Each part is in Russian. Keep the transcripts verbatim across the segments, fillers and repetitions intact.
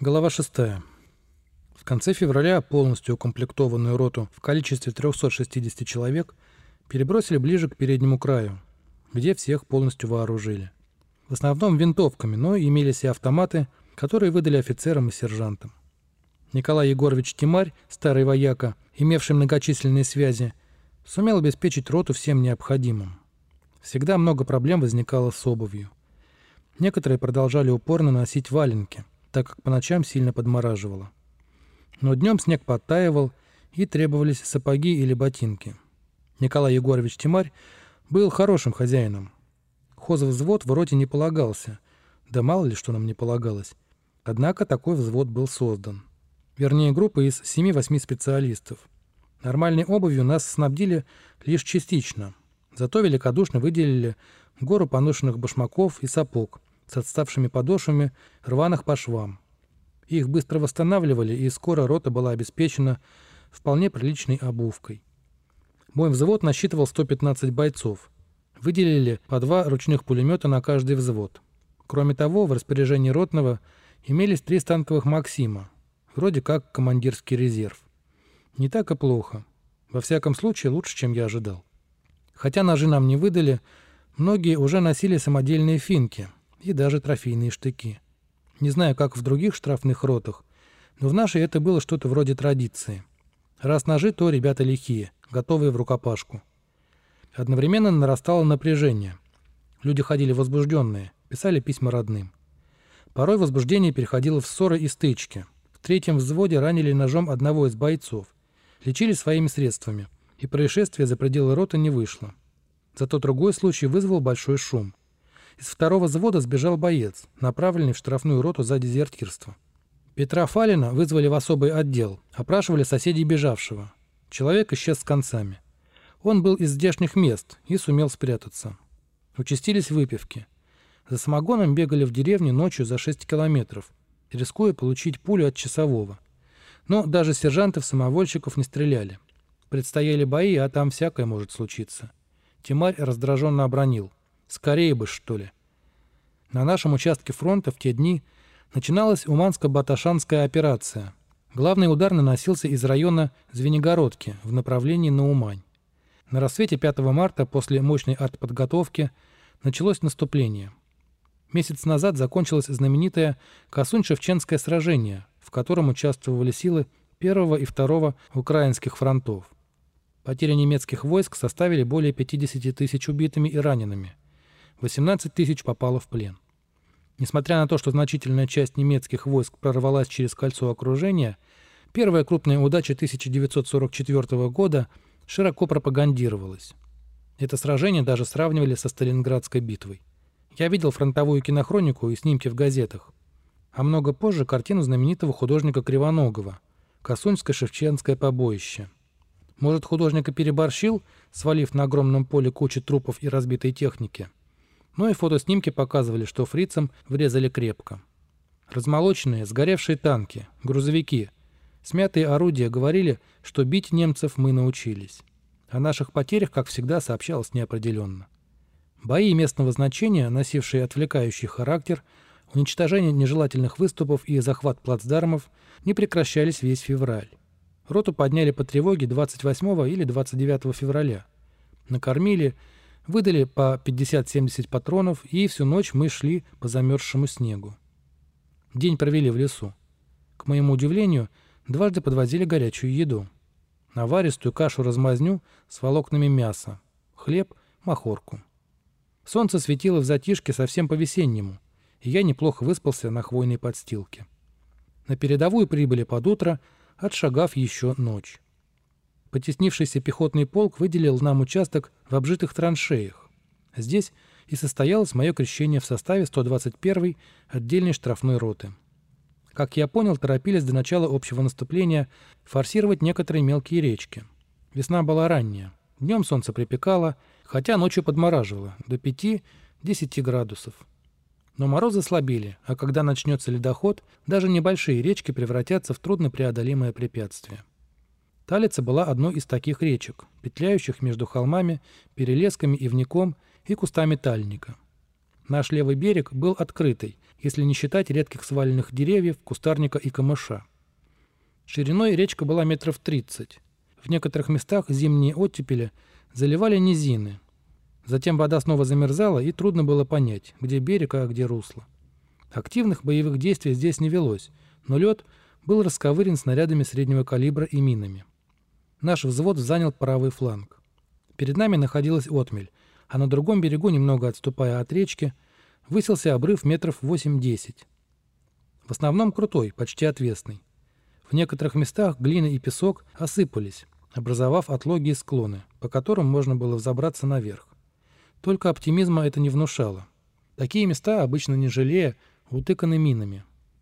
Глава шестая. В конце февраля полностью укомплектованную роту в количестве трёхсот шестидесяти человек перебросили ближе к переднему краю, где всех полностью вооружили. В основном винтовками, но имелись и автоматы, которые выдали офицерам и сержантам. Николай Егорович Тимарь, старый вояка, имевший многочисленные связи, сумел обеспечить роту всем необходимым. Всегда много проблем возникало с обувью. Некоторые продолжали упорно носить валенки, так как по ночам сильно подмораживало. Но днем снег подтаивал, и требовались сапоги или ботинки. Николай Егорович Тимарь был хорошим хозяином. Хозвзвод в роте не полагался, да мало ли что нам не полагалось. Однако такой взвод был создан. Вернее, группа из семи-восьми специалистов. Нормальной обувью нас снабдили лишь частично, зато великодушно выделили гору поношенных башмаков и сапог с отставшими подошвами, рваных по швам. Их быстро восстанавливали, и скоро рота была обеспечена вполне приличной обувкой. Мой взвод насчитывал сто пятнадцать бойцов. Выделили по два ручных пулемета на каждый взвод. Кроме того, в распоряжении ротного имелись три станковых «Максима», вроде как командирский резерв. Не так и плохо. Во всяком случае, лучше, чем я ожидал. Хотя ножи нам не выдали, многие уже носили самодельные финки и даже трофейные штыки. Не знаю, как в других штрафных ротах, но в нашей это было что-то вроде традиции. Раз ножи, то ребята лихие, готовые в рукопашку. Одновременно нарастало напряжение. Люди ходили возбужденные, писали письма родным. Порой возбуждение переходило в ссоры и стычки. В третьем взводе ранили ножом одного из бойцов. Лечили своими средствами, и происшествие за пределы роты не вышло. Зато другой случай вызвал большой шум. Из второго взвода сбежал боец, направленный в штрафную роту за дезертирство. Петра Фалина вызвали в особый отдел, опрашивали соседей бежавшего. Человек исчез с концами. Он был из здешних мест и сумел спрятаться. Участились выпивки. За самогоном бегали в деревню ночью за шесть километров, рискуя получить пулю от часового. Но даже сержантов-самовольщиков не стреляли. Предстояли бои, а там всякое может случиться. Тимарь раздраженно обронил: «Скорее бы, что ли». На нашем участке фронта в те дни начиналась Уманско-Баташанская операция. Главный удар наносился из района Звенигородки в направлении на Умань. На рассвете пятого марта после мощной артподготовки началось наступление. Месяц назад закончилось знаменитое Косунь-Шевченское сражение, в котором участвовали силы первого и второго украинских фронтов. Потери немецких войск составили более пятидесяти тысяч убитыми и ранеными. восемнадцать тысяч попало в плен. Несмотря на то, что значительная часть немецких войск прорвалась через кольцо окружения, первая крупная удача тысяча девятьсот сорок четвёртого года широко пропагандировалась. Это сражение даже сравнивали со Сталинградской битвой. Я видел фронтовую кинохронику и снимки в газетах, а много позже картину знаменитого художника Кривоногова «Косуньско-Шевченское побоище». Может, художник и переборщил, свалив на огромном поле кучу трупов и разбитой техники. Но и фотоснимки показывали, что фрицам врезали крепко. Размолоченные, сгоревшие танки, грузовики, смятые орудия говорили, что бить немцев мы научились. О наших потерях, как всегда, сообщалось неопределенно. Бои местного значения, носившие отвлекающий характер, уничтожение нежелательных выступов и захват плацдармов, не прекращались весь февраль. Роту подняли по тревоге двадцать восьмого или двадцать девятого февраля. Накормили, выдали по пятьдесят-семьдесят патронов, и всю ночь мы шли по замерзшему снегу. День провели в лесу. К моему удивлению, дважды подвозили горячую еду. Наваристую кашу-размазню с волокнами мяса, хлеб, махорку. Солнце светило в затишке совсем по-весеннему, и я неплохо выспался на хвойной подстилке. На передовую прибыли под утро, отшагав еще ночь. Потеснившийся пехотный полк выделил нам участок в обжитых траншеях. Здесь и состоялось мое крещение в составе сто двадцать первой отдельной штрафной роты. Как я понял, торопились до начала общего наступления форсировать некоторые мелкие речки. Весна была ранняя. Днем солнце припекало, хотя ночью подмораживало до пяти-десяти градусов. Но морозы слабели, а когда начнется ледоход, даже небольшие речки превратятся в труднопреодолимое препятствие. Талица была одной из таких речек, петляющих между холмами, перелесками, ивняком и кустами тальника. Наш левый берег был открытый, если не считать редких сваленных деревьев, кустарника и камыша. Шириной речка была метров тридцать. В некоторых местах зимние оттепели заливали низины. Затем вода снова замерзала, и трудно было понять, где берег, а где русло. Активных боевых действий здесь не велось, но лед был расковырен снарядами среднего калибра и минами. Наш взвод занял правый фланг. Перед нами находилась отмель, а на другом берегу, немного отступая от речки, высился обрыв метров восемь-десять. В основном крутой, почти отвесный. В некоторых местах глина и песок осыпались, образовав отлогие склоны, по которым можно было взобраться наверх. Только оптимизма это не внушало. Такие места, обычно не жалея, утыканы минами.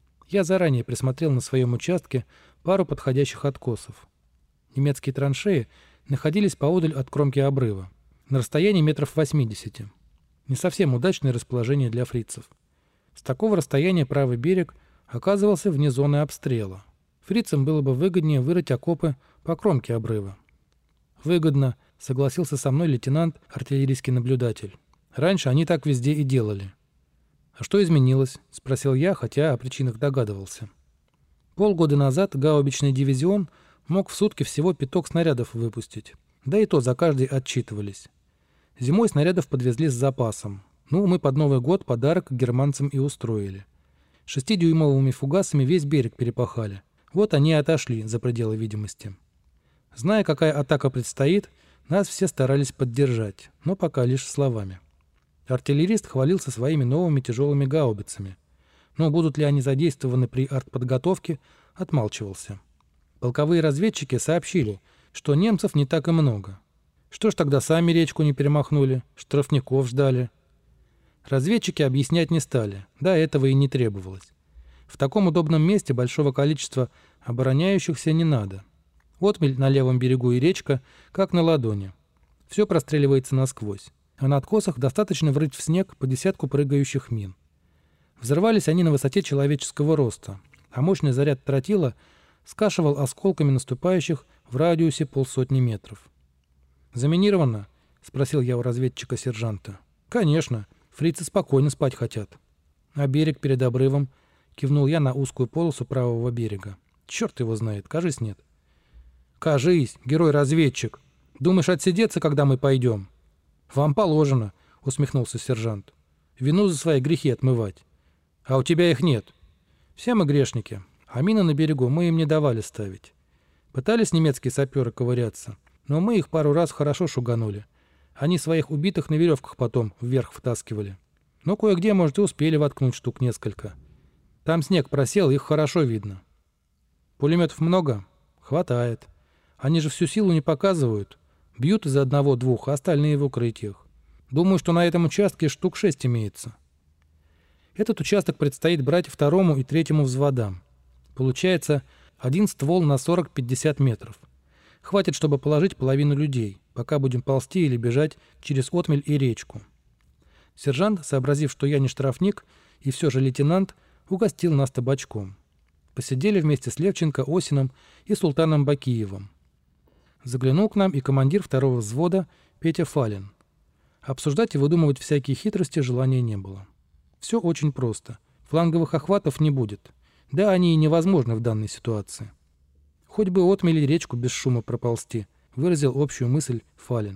Я заранее присмотрел на своем участке пару подходящих откосов. Немецкие траншеи находились поодаль от кромки обрыва, на расстоянии метров восьмидесяти. Не совсем удачное расположение для фрицев. С такого расстояния правый берег оказывался вне зоны обстрела. Фрицам было бы выгоднее вырыть окопы по кромке обрыва. «Выгодно», — согласился со мной лейтенант, артиллерийский наблюдатель. «Раньше они так везде и делали». «А что изменилось?» — спросил я, хотя о причинах догадывался. Полгода назад гаубичный дивизион мог в сутки всего пяток снарядов выпустить. Да и то за каждый отчитывались. Зимой снарядов подвезли с запасом. Ну, мы под Новый год подарок германцам и устроили. Шестидюймовыми фугасами весь берег перепахали. Вот они и отошли за пределы видимости. Зная, какая атака предстоит, нас все старались поддержать, но пока лишь словами. Артиллерист хвалился своими новыми тяжелыми гаубицами, но будут ли они задействованы при артподготовке, отмалчивался. Полковые разведчики сообщили, что немцев не так и много. Что ж тогда сами речку не перемахнули, штрафников ждали? Разведчики объяснять не стали, да этого и не требовалось. В таком удобном месте большого количества обороняющихся не надо. Отмель на левом берегу и речка, как на ладони. Все простреливается насквозь. А на откосах достаточно врыть в снег по десятку прыгающих мин. Взрывались они на высоте человеческого роста, а мощный заряд тротила скашивал осколками наступающих в радиусе полсотни метров. «Заминировано?» — спросил я у разведчика-сержанта. «Конечно. Фрицы спокойно спать хотят». «А берег перед обрывом?» — кивнул я на узкую полосу правого берега. «Черт его знает. Кажись, нет». «Кажись, герой-разведчик. Думаешь отсидеться, когда мы пойдем?» «Вам положено», — усмехнулся сержант. «Вину за свои грехи отмывать. А у тебя их нет. Все мы грешники, а мины на берегу мы им не давали ставить. Пытались немецкие саперы ковыряться, но мы их пару раз хорошо шуганули. Они своих убитых на веревках потом вверх втаскивали. Но кое-где, может, и успели воткнуть штук несколько. Там снег просел, их хорошо видно. Пулеметов много? Хватает. Они же всю силу не показывают. Бьют из одного-двух, а остальные в укрытиях. Думаю, что на этом участке штук шесть имеется. Этот участок предстоит брать второму и третьему взводам. Получается один ствол на сорок-пятьдесят метров. Хватит, чтобы положить половину людей, пока будем ползти или бежать через отмель и речку. Сержант, сообразив, что я не штрафник и все же лейтенант, угостил нас табачком. Посидели вместе с Левченко, Осиным и Султаном Бакиевым. Заглянул к нам и командир второго взвода Петя Фалин. Обсуждать и выдумывать всякие хитрости желания не было. Все очень просто. Фланговых охватов не будет. Да, они и невозможны в данной ситуации. Хоть бы отмели речку без шума проползти, выразил общую мысль Фалин.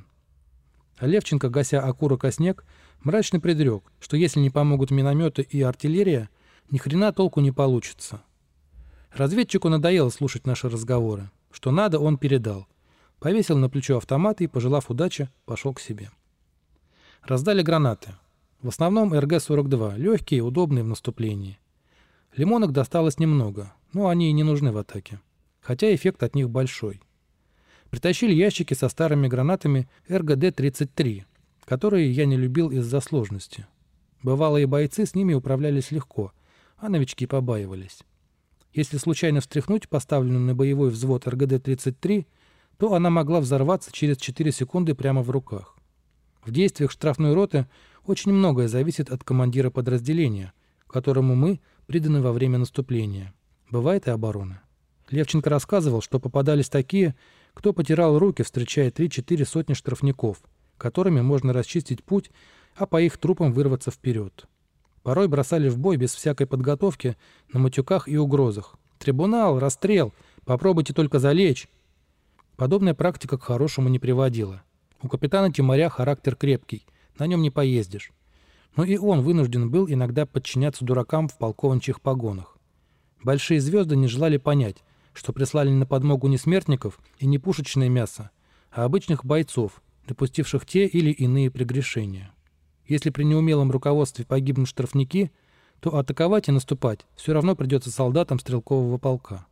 А Левченко, гася окурок о снег, мрачно предрек, что если не помогут минометы и артиллерия, ни хрена толку не получится. Разведчику надоело слушать наши разговоры. Что надо, он передал. Повесил на плечо автомат и, пожелав удачи, пошел к себе. Раздали гранаты. В основном эр гэ сорок два, легкие и удобные в наступлении. Лимонок досталось немного, но они и не нужны в атаке. Хотя эффект от них большой. Притащили ящики со старыми гранатами эр гэ дэ тридцать три, которые я не любил из-за сложности. Бывалые бойцы с ними управлялись легко, а новички побаивались. Если случайно встряхнуть поставленную на боевой взвод эр гэ дэ тридцать три, то она могла взорваться через четыре секунды прямо в руках. В действиях штрафной роты очень многое зависит от командира подразделения, которому мы приданы во время наступления. Бывает и оборона. Левченко рассказывал, что попадались такие, кто потирал руки, встречая три-четыре сотни штрафников, которыми можно расчистить путь, а по их трупам вырваться вперед. Порой бросали в бой без всякой подготовки, на матюках и угрозах. «Трибунал! Расстрел! Попробуйте только залечь!» Подобная практика к хорошему не приводила. У капитана Тимаря характер крепкий, на нем не поездишь. Но и он вынужден был иногда подчиняться дуракам в полковничьих погонах. Большие звезды не желали понять, что прислали на подмогу не смертников и не пушечное мясо, а обычных бойцов, допустивших те или иные прегрешения. Если при неумелом руководстве погибнут штрафники, то атаковать и наступать все равно придется солдатам стрелкового полка.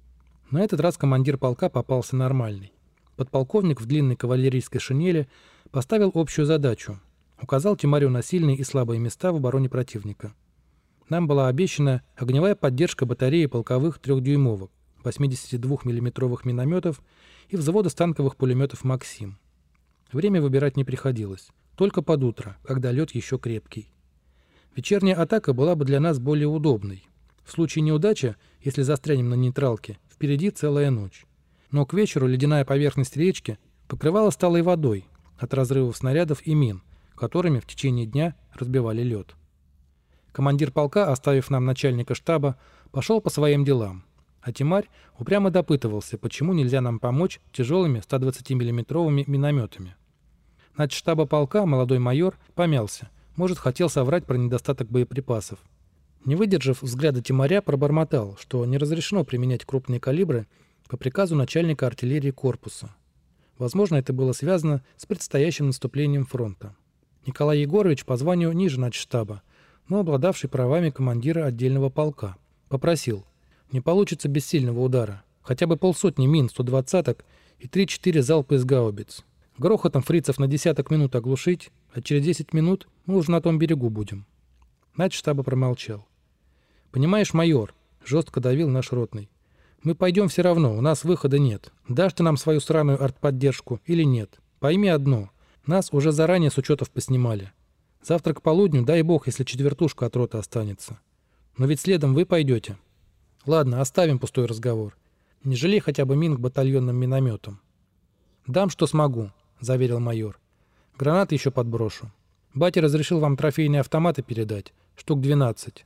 На этот раз командир полка попался нормальный. Подполковник в длинной кавалерийской шинели поставил общую задачу. Указал Тимарю на сильные и слабые места в обороне противника. Нам была обещана огневая поддержка батареи полковых трехдюймовок, восьмидесятидвухмиллиметровых минометов и взвода станковых пулеметов «Максим». Время выбирать не приходилось. Только под утро, когда лед еще крепкий. Вечерняя атака была бы для нас более удобной. В случае неудачи, если застрянем на нейтралке, впереди целая ночь. Но к вечеру ледяная поверхность речки покрывалась талой водой от разрывов снарядов и мин, которыми в течение дня разбивали лед. Командир полка, оставив нам начальника штаба, пошел по своим делам. А Тимарь упрямо допытывался, почему нельзя нам помочь тяжелыми ста двадцатимиллиметровыми минометами. Начштаба полка, молодой майор, помялся. Может, хотел соврать про недостаток боеприпасов. Не выдержав взгляда Тимаря, пробормотал, что не разрешено применять крупные калибры по приказу начальника артиллерии корпуса. Возможно, это было связано с предстоящим наступлением фронта. Николай Егорович по званию ниже начштаба, но обладавший правами командира отдельного полка, попросил: не получится без сильного удара, хотя бы полсотни мин сто двадцаток и три-четыре залпа из гаубиц. Грохотом фрицев на десяток минут оглушить, а через десять минут мы уже на том берегу будем. Начштаба промолчал. «Понимаешь, майор», — жестко давил наш ротный, — «мы пойдем все равно, у нас выхода нет. Дашь ты нам свою сраную артподдержку или нет? Пойми одно, нас уже заранее с учетов поснимали. Завтра к полудню, дай бог, если четвертушка от роты останется. Но ведь следом вы пойдете. Ладно, оставим пустой разговор. Не жалей хотя бы мин к батальонным минометам». «Дам, что смогу», — заверил майор. «Гранаты еще подброшу. Батя разрешил вам трофейные автоматы передать, штук двенадцать.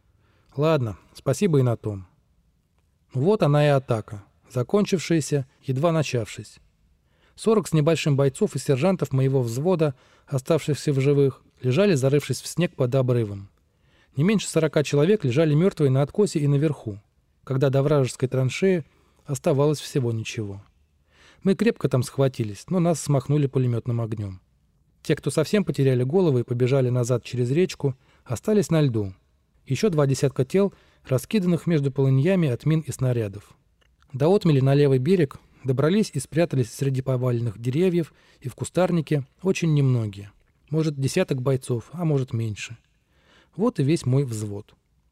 Ладно, спасибо и на том». Вот она и атака, закончившаяся, едва начавшись. Сорок с небольшим бойцов и сержантов моего взвода, оставшихся в живых, лежали, зарывшись в снег под обрывом. Не меньше сорока человек лежали мертвые на откосе и наверху, когда до вражеской траншеи оставалось всего ничего. Мы крепко там схватились, но нас смахнули пулеметным огнем. Те, кто совсем потеряли головы и побежали назад через речку, остались на льду. Еще два десятка тел, раскиданных между полыньями от мин и снарядов. До отмели на левый берег добрались и спрятались среди поваленных деревьев и в кустарнике очень немногие. Может, десяток бойцов, а может меньше. Вот и весь мой взвод.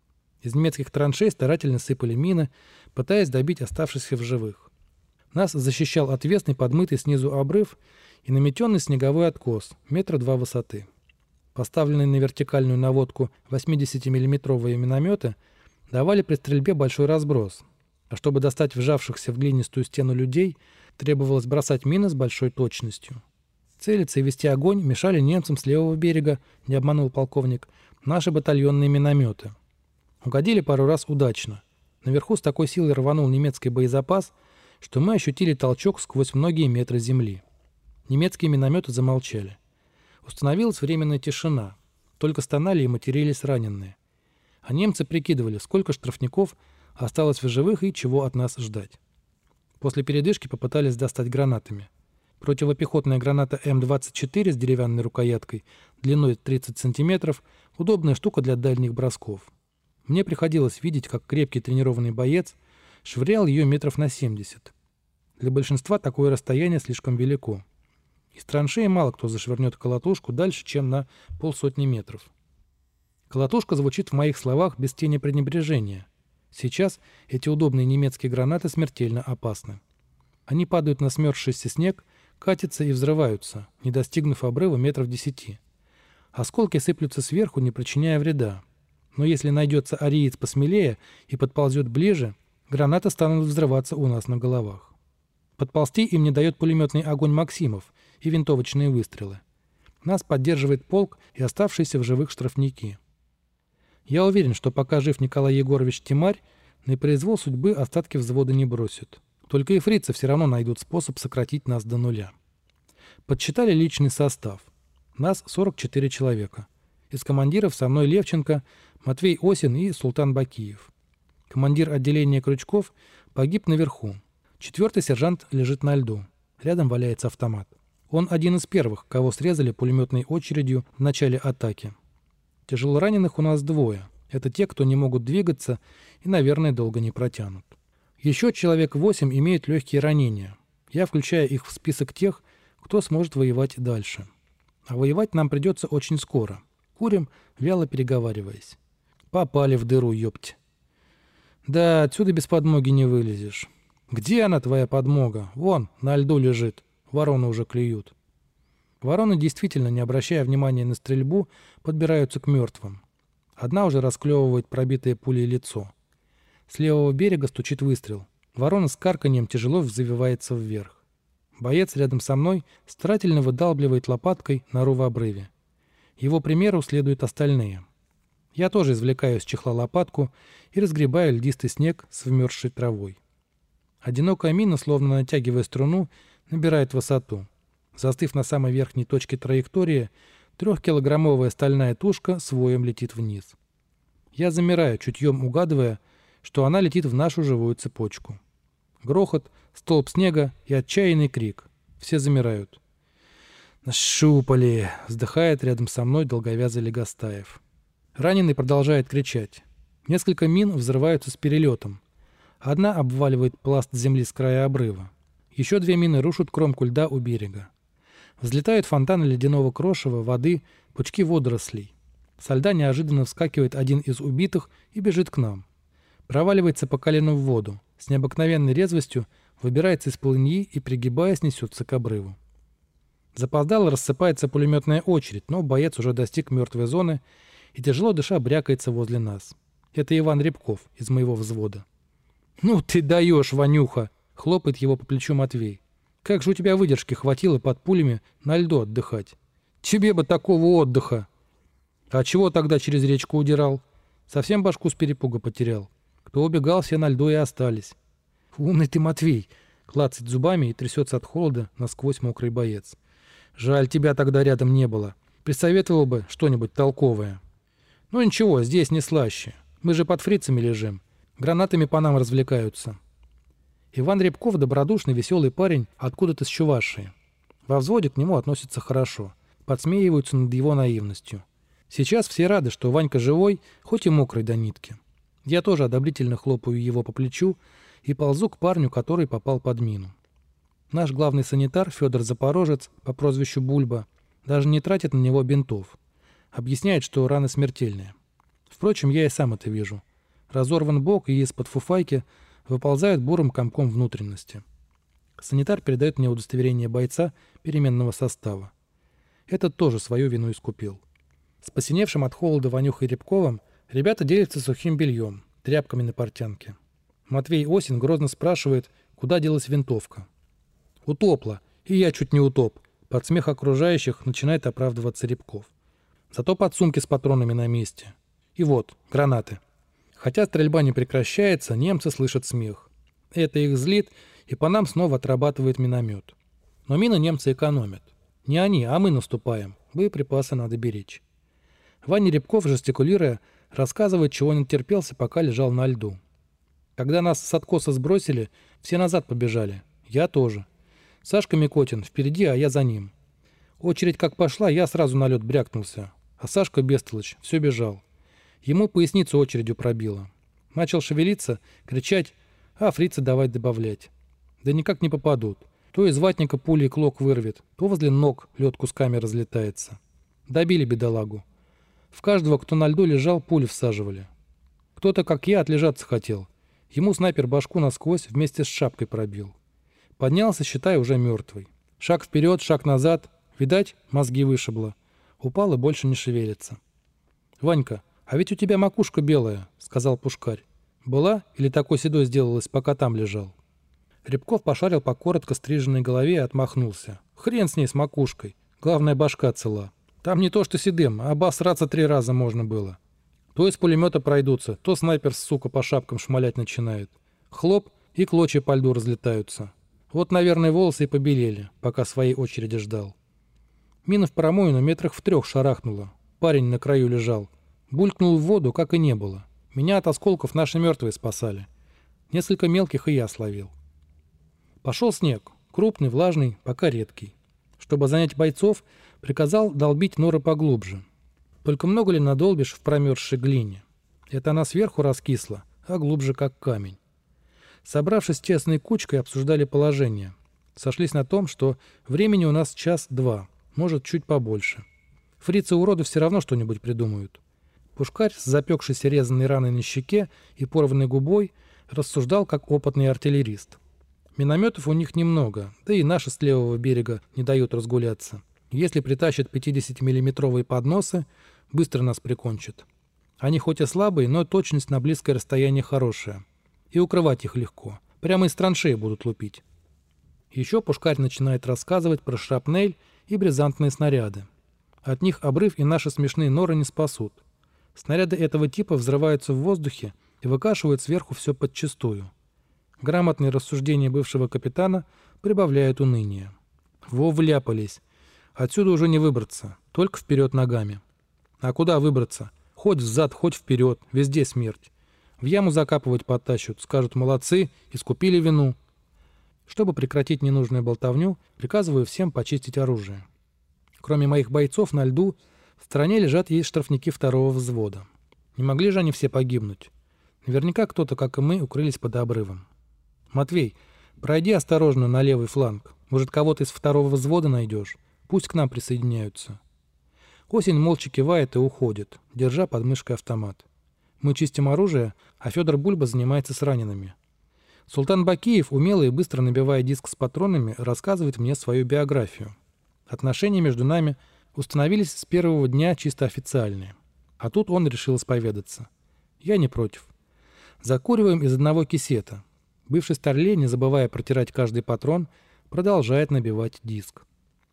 Из немецких траншей старательно сыпали мины, пытаясь добить оставшихся в живых. Нас защищал отвесный подмытый снизу обрыв и наметенный снеговой откос, метра два высоты. Поставленные на вертикальную наводку восьмидесятимиллиметровые минометы давали при стрельбе большой разброс, а чтобы достать вжавшихся в глинистую стену людей, требовалось бросать мины с большой точностью. Целиться и вести огонь мешали немцам с левого берега, не обманул полковник, наши батальонные минометы. Угодили пару раз удачно. Наверху с такой силой рванул немецкий боезапас, что мы ощутили толчок сквозь многие метры земли. Немецкие минометы замолчали. Установилась временная тишина. Только стонали и матерились раненые. А немцы прикидывали, сколько штрафников осталось в живых и чего от нас ждать. После передышки попытались достать гранатами. Противопехотная граната эм двадцать четыре с деревянной рукояткой, длиной тридцать сантиметров, удобная штука для дальних бросков. Мне приходилось видеть, как крепкий тренированный боец швырял ее метров на семьдесят. Для большинства такое расстояние слишком велико. Из траншеи мало кто зашвырнет колотушку дальше, чем на полсотни метров. Колотушка звучит в моих словах без тени пренебрежения. Сейчас эти удобные немецкие гранаты смертельно опасны. Они падают на смерзшийся снег, катятся и взрываются, не достигнув обрыва метров десяти. Осколки сыплются сверху, не причиняя вреда. Но если найдется ариец посмелее и подползет ближе, гранаты станут взрываться у нас на головах. Подползти им не дает пулеметный огонь «Максимов» и винтовочные выстрелы. Нас поддерживает полк и оставшиеся в живых штрафники. Я уверен, что пока жив Николай Егорович Тимарь, на произвол судьбы остатки взвода не бросят. Только и фрицы все равно найдут способ сократить нас до нуля. Подсчитали личный состав. Нас сорок четыре человека. Из командиров со мной Левченко, Матвей Осин и Султан Бакиев. Командир отделения Крючков погиб наверху. Четвертый сержант лежит на льду. Рядом валяется автомат. Он один из первых, кого срезали пулеметной очередью в начале атаки. Тяжелораненых у нас двое. Это те, кто не могут двигаться и, наверное, долго не протянут. Еще человек восемь имеют легкие ранения. Я включаю их в список тех, кто сможет воевать дальше. А воевать нам придется очень скоро. Курим, вяло переговариваясь. Попали в дыру, ёпть. Да, отсюда без подмоги не вылезешь. Где она, твоя подмога? Вон, на льду лежит. Вороны уже клюют. Вороны, действительно, не обращая внимания на стрельбу, подбираются к мертвым. Одна уже расклевывает пробитое пулей лицо. С левого берега стучит выстрел. Ворона с карканьем тяжело взвивается вверх. Боец рядом со мной старательно выдалбливает лопаткой нору в обрыве. Его примеру следуют остальные. Я тоже извлекаю из чехла лопатку и разгребаю льдистый снег с вмерзшей травой. Одинокая мина, словно натягивая струну, набирает высоту. Застыв на самой верхней точке траектории, трехкилограммовая стальная тушка с воем летит вниз. Я замираю, чутьем угадывая, что она летит в нашу живую цепочку. Грохот, столб снега и отчаянный крик. Все замирают. «Нащупали!» — вздыхает рядом со мной долговязый Легостаев. Раненый продолжает кричать. Несколько мин взрываются с перелетом. Одна обваливает пласт земли с края обрыва. Еще две мины рушат кромку льда у берега. Взлетают фонтаны ледяного крошева, воды, пучки водорослей. Со льда неожиданно вскакивает один из убитых и бежит к нам. Проваливается по колено в воду, с необыкновенной резвостью выбирается из полыньи и, пригибаясь, несется к обрыву. Запоздало рассыпается пулеметная очередь, но боец уже достиг мертвой зоны и, тяжело дыша, брякается возле нас. Это Иван Рябков из моего взвода. «Ну ты даешь, Ванюха!» — хлопает его по плечу Матвей. «Как же у тебя выдержки хватило под пулями на льду отдыхать? Тебе бы такого отдыха!» «А чего тогда через речку удирал? Совсем башку с перепуга потерял. Кто убегал, все на льду и остались». «Умный ты, Матвей!» — клацает зубами и трясется от холода насквозь мокрый боец. «Жаль, тебя тогда рядом не было. Присоветовал бы что-нибудь толковое». «Ну ничего, здесь не слаще. Мы же под фрицами лежим. Гранатами по нам развлекаются». Иван Рябков — добродушный, веселый парень откуда-то с Чувашии. Во взводе к нему относятся хорошо, подсмеиваются над его наивностью. Сейчас все рады, что Ванька живой, хоть и мокрый до нитки. Я тоже одобрительно хлопаю его по плечу и ползу к парню, который попал под мину. Наш главный санитар, Федор Запорожец, по прозвищу Бульба, даже не тратит на него бинтов. Объясняет, что раны смертельные. Впрочем, я и сам это вижу. Разорван бок, и из-под фуфайки выползают бурым комком внутренности. Санитар передает мне удостоверение бойца переменного состава. Этот тоже свою вину искупил. С посиневшим от холода Ванюхой Рябковым ребята делятся сухим бельем, тряпками на портянке. Матвей Осин грозно спрашивает, куда делась винтовка. «Утопла, и я чуть не утоп», — под смех окружающих начинает оправдываться Рябков. Зато подсумки с патронами на месте. И вот, гранаты. Хотя стрельба не прекращается, немцы слышат смех. Это их злит, и по нам снова отрабатывает миномет. Но мины немцы экономят. Не они, а мы наступаем. Боеприпасы надо беречь. Ваня Рябков, жестикулируя, рассказывает, чего не терпелся, пока лежал на льду. Когда нас с откоса сбросили, все назад побежали. Я тоже. Сашка Микотин впереди, а я за ним. Очередь как пошла, я сразу на лед брякнулся. А Сашка бестолочь все бежал. Ему поясницу очередью пробило. Начал шевелиться, кричать, а фрицы давай добавлять. Да никак не попадут. То из ватника пулей клок вырвет, то возле ног лед кусками разлетается. Добили бедолагу. В каждого, кто на льду лежал, пули всаживали. Кто-то, как я, отлежаться хотел. Ему снайпер башку насквозь вместе с шапкой пробил. Поднялся, считай, уже мертвый. Шаг вперед, шаг назад. Видать, мозги вышибло. Упал и больше не шевелится. «Ванька, а ведь у тебя макушка белая», — сказал Пушкарь. «Была или такой седой сделалась, пока там лежал?» Рябков пошарил по коротко стриженной голове и отмахнулся. «Хрен с ней, с макушкой. Главное, башка цела. Там не то что седым, а обосраться три раза можно было». То из пулемета пройдутся, то снайпер, сука, по шапкам шмалять начинает. Хлоп, и клочья по льду разлетаются. Вот, наверное, волосы и побелели, пока своей очереди ждал. Мина в промоину метрах в трех шарахнула. Парень на краю лежал. Булькнул в воду, как и не было. Меня от осколков наши мертвые спасали. Несколько мелких и я словил. Пошел снег. Крупный, влажный, пока редкий. Чтобы занять бойцов, приказал долбить норы поглубже. Только много ли надолбишь в промерзшей глине? Это она сверху раскисла, а глубже как камень. Собравшись тесной кучкой, обсуждали положение. Сошлись на том, что времени у нас час-два, может, чуть побольше. Фрицы-уроды все равно что-нибудь придумают. Пушкарь с запекшейся резаной раной на щеке и порванной губой рассуждал, как опытный артиллерист. Минометов у них немного, да и наши с левого берега не дают разгуляться. Если притащат пятидесятимиллиметровые подносы, быстро нас прикончат. Они хоть и слабые, но точность на близкое расстояние хорошая. И укрывать их легко. Прямо из траншеи будут лупить. Еще Пушкарь начинает рассказывать про шрапнель и бризантные снаряды. От них обрыв и наши смешные норы не спасут. Снаряды этого типа взрываются в воздухе и выкашивают сверху все подчистую. Грамотные рассуждения бывшего капитана прибавляют уныние. Во, вляпались. Отсюда уже не выбраться, только вперед ногами. А куда выбраться? Хоть взад, хоть вперед, везде смерть. В яму закапывать потащут, скажут молодцы, искупили вину. Чтобы прекратить ненужную болтовню, приказываю всем почистить оружие. Кроме моих бойцов на льду, в стороне лежат есть штрафники второго взвода. Не могли же они все погибнуть? Наверняка кто-то, как и мы, укрылись под обрывом. Матвей, пройди осторожно на левый фланг. Может, кого-то из второго взвода найдешь? Пусть к нам присоединяются. Осень молча кивает и уходит, держа под мышкой автомат. Мы чистим оружие, а Федор Бульба занимается с ранеными. Султан Бакиев, умело и быстро набивая диск с патронами, рассказывает мне свою биографию. Отношения между нами установились с первого дня чисто официальные. А тут он решил исповедаться. Я не против. Закуриваем из одного кисета. Бывший старлей, не забывая протирать каждый патрон, продолжает набивать диск.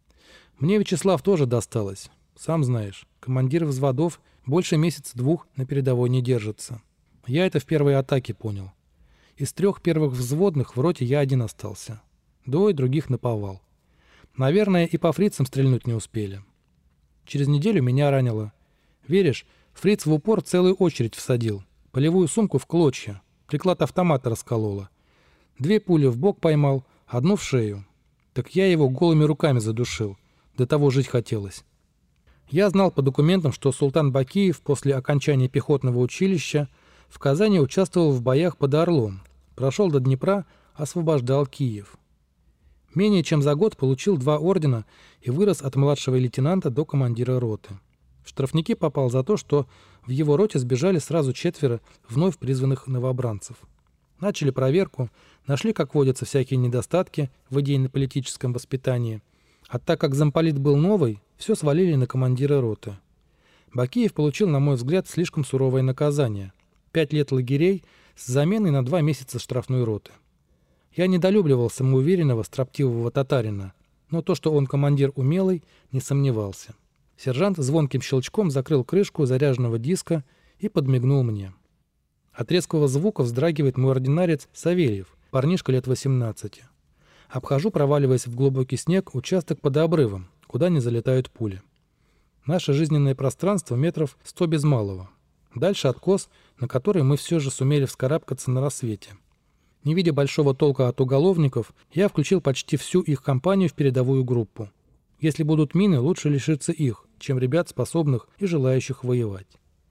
Мне Вячеслав тоже досталось. Сам знаешь, командир взводов больше месяца-двух на передовой не держится. Я это в первой атаке понял. Из трех первых взводных в роте я один остался. Двое других наповал. Наверное, и по фрицам стрельнуть не успели. Через неделю меня ранило. Веришь, фриц в упор целую очередь всадил. Полевую сумку в клочья. Приклад автомата расколола. Две пули в бок поймал, одну в шею. Так я его голыми руками задушил. До того жить хотелось. Я знал по документам, что Султан Бакиев после окончания пехотного училища в Казани участвовал в боях под Орлом. Прошел до Днепра, освобождал Киев. Менее чем за год получил два ордена и вырос от младшего лейтенанта до командира роты. В штрафники попал за то, что в его роте сбежали сразу четверо вновь призванных новобранцев. Начали проверку, нашли, как водятся, всякие недостатки в идейно-политическом воспитании. А так как замполит был новый, все свалили на командира роты. Бакиев получил, на мой взгляд, слишком суровое наказание. Пять лет лагерей с заменой на два месяца штрафной роты. Я недолюбливал самоуверенного, строптивого татарина, но то, что он командир умелый, не сомневался. Сержант звонким щелчком закрыл крышку заряженного диска и подмигнул мне. От резкого звука вздрагивает мой ординарец Савельев, парнишка лет восемнадцати. Обхожу, проваливаясь в глубокий снег, участок под обрывом, куда не залетают пули. Наше жизненное пространство метров сто без малого. Дальше откос, на который мы все же сумели вскарабкаться на рассвете. Не видя большого толка от уголовников, я включил почти всю их компанию в передовую группу. Если будут мины, лучше лишиться их, чем ребят, способных и желающих воевать.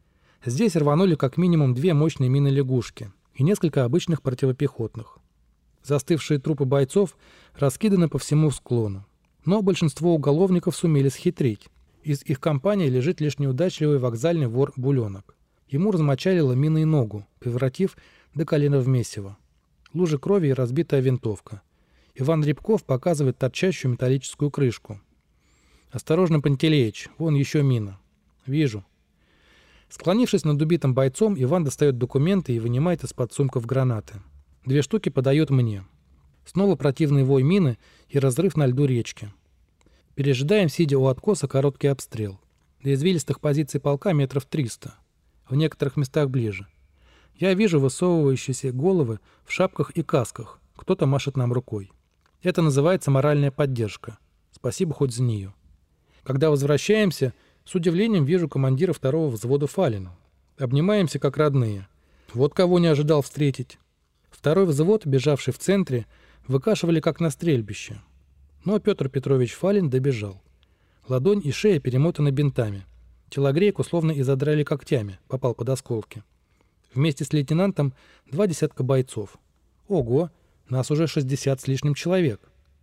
Здесь рванули как минимум две мощные мины-лягушки и несколько обычных противопехотных. Застывшие трупы бойцов раскиданы по всему склону. Но большинство уголовников сумели схитрить. Из их компании лежит лишь неудачливый вокзальный вор Буленок. Ему размочалило миной ногу, превратив до колена в месиво. Лужи крови и разбитая винтовка. Иван Рябков показывает торчащую металлическую крышку. «Осторожно, Пантелеич, вон еще мина». «Вижу». Склонившись над убитым бойцом, Иван достает документы и вынимает из-под сумков гранаты. Две штуки подает мне. Снова противный вой мины и разрыв на льду речки. Пережидаем, сидя у откоса, короткий обстрел. До извилистых позиций полка метров триста. в некоторых местах ближе. Я вижу высовывающиеся головы в шапках и касках. Кто-то машет нам рукой. Это называется моральная поддержка. Спасибо хоть за нее. Когда возвращаемся, с удивлением вижу командира второго взвода Фалина. Обнимаемся как родные. Вот кого не ожидал встретить. Второй взвод, бежавший в центре, выкашивали как на стрельбище. Но Петр Петрович Фалин добежал. Ладонь и шея перемотаны бинтами. Телогрейку словно и задрали когтями, попал под осколки. Вместе с лейтенантом два десятка бойцов. Ого, нас уже шестьдесят с лишним человек.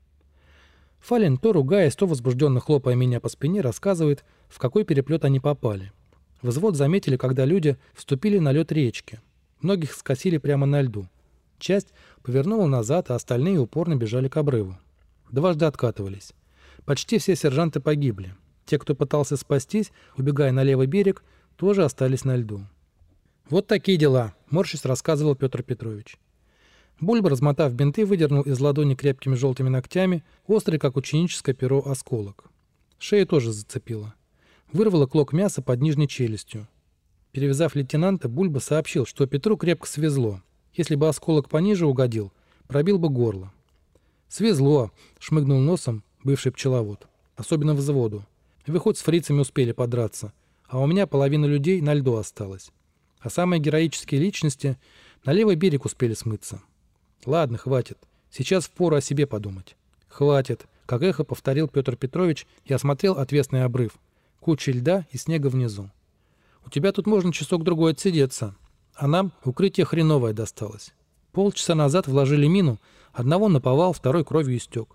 Фалин, то ругаясь, то возбужденно хлопая меня по спине, рассказывает, в какой переплет они попали. Взвод заметили, когда люди вступили на лед речки. Многих скосили прямо на льду. Часть повернула назад, а остальные упорно бежали к обрыву. Дважды откатывались. Почти все сержанты погибли. Те, кто пытался спастись, убегая на левый берег, тоже остались на льду. «Вот такие дела», — морщись рассказывал Петр Петрович. Бульба, размотав бинты, выдернул из ладони крепкими желтыми ногтями острый, как ученическое перо, осколок. Шею тоже зацепило. Вырвало клок мяса под нижней челюстью. Перевязав лейтенанта, Бульба сообщил, что Петру крепко свезло. Если бы осколок пониже угодил, пробил бы горло. «Свезло», — шмыгнул носом бывший пчеловод. «Особенно взводу. Вы хоть с фрицами успели подраться, а у меня половина людей на льду осталась. А самые героические личности на левый берег успели смыться. Ладно, хватит. Сейчас впору о себе подумать». «Хватит», — как эхо повторил Петр Петрович и осмотрел отвесный обрыв. Куча льда и снега внизу. «У тебя тут можно часок-другой отсидеться, а нам укрытие хреновое досталось. Полчаса назад вложили мину, одного наповал, второй кровью истек.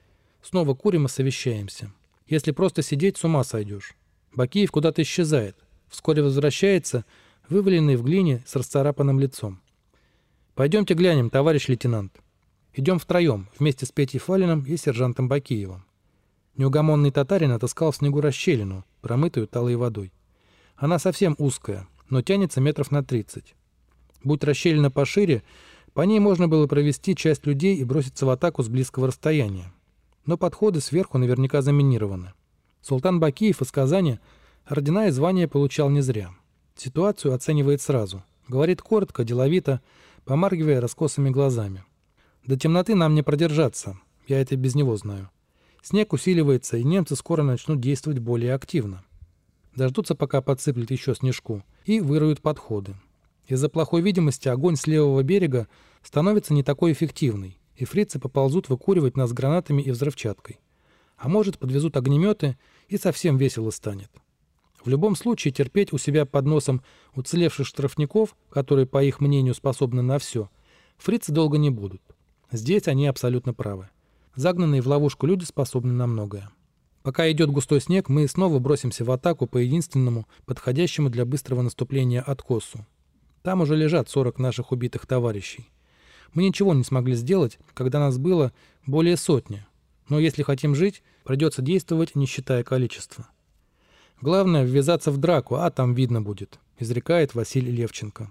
Снова курим и совещаемся. Если просто сидеть, с ума сойдешь. Бакиев куда-то исчезает. Вскоре возвращается, вываленный в глине с расцарапанным лицом. Пойдемте глянем, товарищ лейтенант. Идем втроем, вместе с Петей Фалиным и сержантом Бакиевым. Неугомонный татарин отыскал в снегу расщелину, промытую талой водой. Она совсем узкая, но тянется метров на тридцать. Будь расщелина пошире, по ней можно было провести часть людей и броситься в атаку с близкого расстояния. Но подходы сверху наверняка заминированы. Султан Бакиев из Казани ордена и звания получал не зря. Ситуацию оценивает сразу. Говорит коротко, деловито, помаргивая раскосыми глазами. До темноты нам не продержаться, я это без него знаю. Снег усиливается, и немцы скоро начнут действовать более активно. Дождутся, пока подсыплет еще снежку, и выруют подходы. Из-за плохой видимости огонь с левого берега становится не такой эффективный, и фрицы поползут выкуривать нас гранатами и взрывчаткой. А может, подвезут огнеметы, и совсем весело станет. В любом случае, терпеть у себя под носом уцелевших штрафников, которые, по их мнению, способны на все, фрицы долго не будут. Здесь они абсолютно правы. Загнанные в ловушку люди способны на многое. Пока идет густой снег, мы снова бросимся в атаку по единственному, подходящему для быстрого наступления откосу. Там уже лежат сорок наших убитых товарищей. Мы ничего не смогли сделать, когда нас было более сотни. Но если хотим жить, придется действовать, не считая количества. Главное — ввязаться в драку, а там видно будет, изрекает Василий Левченко.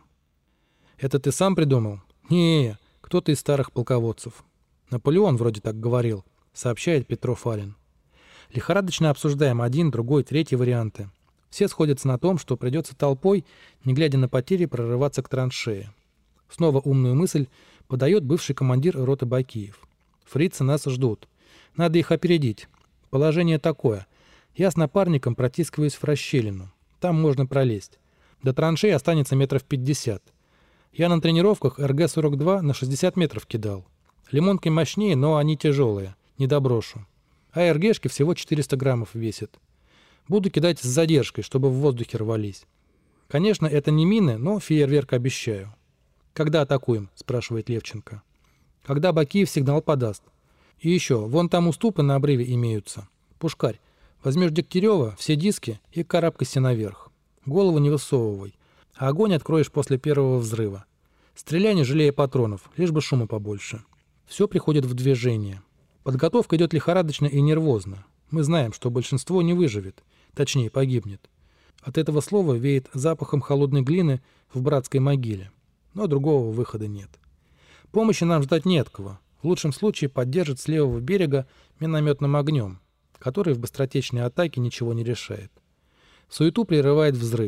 Это ты сам придумал? Не, кто-то из старых полководцев. Наполеон вроде так говорил, сообщает Петро Фалин. Лихорадочно обсуждаем один, другой, третий варианты. Все сходятся на том, что придется толпой, не глядя на потери, прорываться к траншее. Снова умную мысль подает бывший командир роты Бакиев. Фрицы нас ждут. Надо их опередить. Положение такое. Я с напарником протискиваюсь в расщелину. Там можно пролезть. До траншеи останется метров пятьдесят. Я на тренировках эр гэ сорок два на шестьдесят метров кидал. Лимонки мощнее, но они тяжелые. Не доброшу. А эр гэшки всего четыреста граммов весят. Буду кидать с задержкой, чтобы в воздухе рвались. Конечно, это не мины, но фейерверк обещаю. «Когда атакуем?» – спрашивает Левченко. «Когда Бакиев сигнал подаст. И еще, вон там уступы на обрыве имеются. Пушкарь, возьмешь Дегтярева, все диски и карабкайся наверх. Голову не высовывай, а огонь откроешь после первого взрыва. Стреляй, не жалея патронов, лишь бы шума побольше. Все приходит в движение. Подготовка идет лихорадочно и нервозно. Мы знаем, что большинство не выживет, точнее погибнет. От этого слова веет запахом холодной глины в братской могиле. Но другого выхода нет. Помощи нам ждать не от кого. В лучшем случае поддержит с левого берега минометным огнем, который в быстротечной атаке ничего не решает. Суету прерывает взрыв.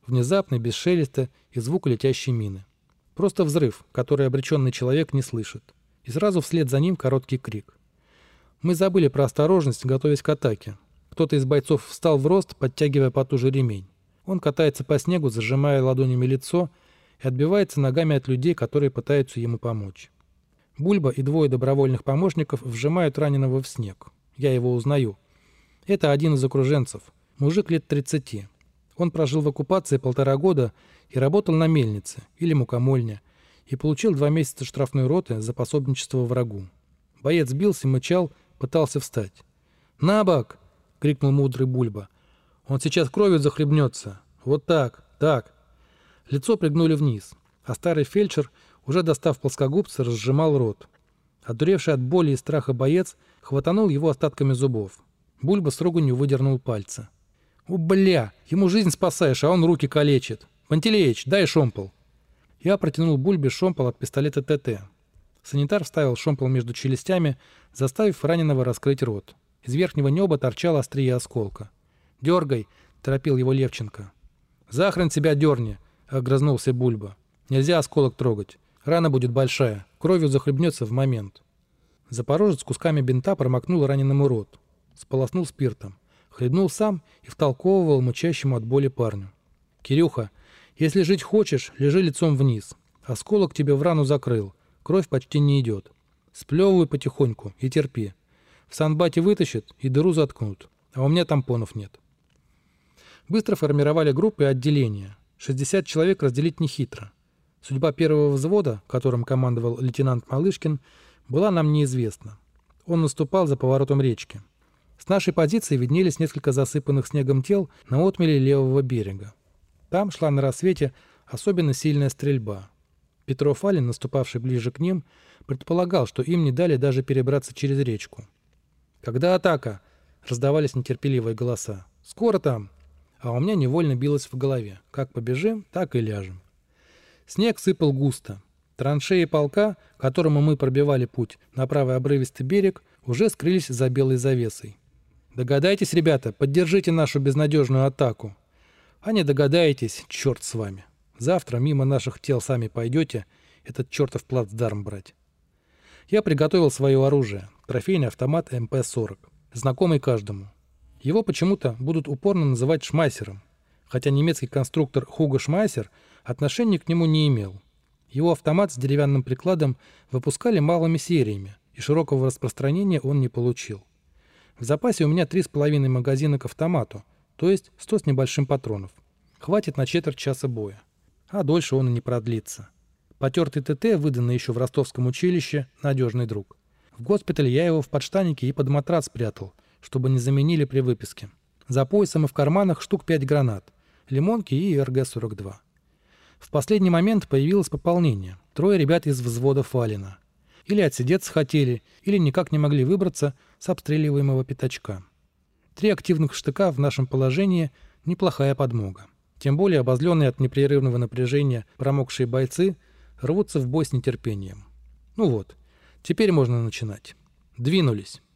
Внезапный, без шелеста и звука летящей мины. Просто взрыв, который обреченный человек не слышит. И сразу вслед за ним короткий крик. Мы забыли про осторожность, готовясь к атаке. Кто-то из бойцов встал в рост, подтягивая потуже ремень. Он катается по снегу, зажимая ладонями лицо, и отбивается ногами от людей, которые пытаются ему помочь. Бульба и двое добровольных помощников вжимают раненого в снег. Я его узнаю. Это один из окруженцев, мужик лет тридцати. Он прожил в оккупации полтора года и работал на мельнице или мукомольне, и получил два месяца штрафной роты за пособничество врагу. Боец бился, мычал, пытался встать. «На бок!» — крикнул мудрый Бульба. «Он сейчас кровью захлебнется. Вот так, так!» Лицо пригнули вниз, а старый фельдшер, уже достав плоскогубца, разжимал рот. Одуревший от боли и страха боец хватанул его остатками зубов. Бульба с руганью выдернул пальцы. «О, бля! Ему жизнь спасаешь, а он руки калечит! Пантелеич, дай шомпол!» Я протянул Бульбе шомпол от пистолета ТТ. Санитар вставил шомпол между челюстями, заставив раненого раскрыть рот. Из верхнего неба торчало острие осколка. «Дергай!» — торопил его Левченко. «Захрен себя дерни!» — огрызнулся Бульба. «Нельзя осколок трогать. Рана будет большая. Кровью захлебнется в момент». Запорожец кусками бинта промокнул раненому рот. Сполоснул спиртом. Хлебнул сам и втолковывал мучащему от боли парню. «Кирюха, если жить хочешь, лежи лицом вниз. Осколок тебе в рану закрыл. Кровь почти не идет. Сплевывай потихоньку и терпи. В санбате вытащат и дыру заткнут. А у меня тампонов нет». Быстро формировали группы и отделения. шестьдесят человек разделить нехитро. Судьба первого взвода, которым командовал лейтенант Малышкин, была нам неизвестна. Он наступал за поворотом речки. С нашей позиции виднелись несколько засыпанных снегом тел на отмеле левого берега. Там шла на рассвете особенно сильная стрельба. Петров Алин, наступавший ближе к ним, предполагал, что им не дали даже перебраться через речку. «Когда атака?» — раздавались нетерпеливые голоса. «Скоро там!» А у меня невольно билось в голове. Как побежим, так и ляжем. Снег сыпал густо. Траншеи полка, которому мы пробивали путь на правый обрывистый берег, уже скрылись за белой завесой. «Догадайтесь, ребята, поддержите нашу безнадежную атаку!» «А не догадаетесь, черт с вами! Завтра мимо наших тел сами пойдете этот чертов плацдарм брать». Я приготовил свое оружие, трофейный автомат эм пэ сорок, знакомый каждому. Его почему-то будут упорно называть Шмайсером, хотя немецкий конструктор Хуго Шмайсер отношения к нему не имел. Его автомат с деревянным прикладом выпускали малыми сериями, и широкого распространения он не получил. В запасе у меня три с половиной магазина к автомату, то есть сто с небольшим патронов. Хватит на четверть часа боя. А дольше он и не продлится. Потертый ТТ, выданный еще в ростовском училище, надежный друг. В госпитале я его в подштанике и под матрас спрятал, чтобы не заменили при выписке. За поясом и в карманах штук пять гранат, лимонки и эр гэ сорок два. В последний момент появилось пополнение. Трое ребят из взвода Фалина. Или отсидеться хотели, или никак не могли выбраться с обстреливаемого пятачка. Три активных штыка в нашем положении – неплохая подмога. Тем более обозленные от непрерывного напряжения промокшие бойцы рвутся в бой с нетерпением. Ну вот, теперь можно начинать. Двинулись.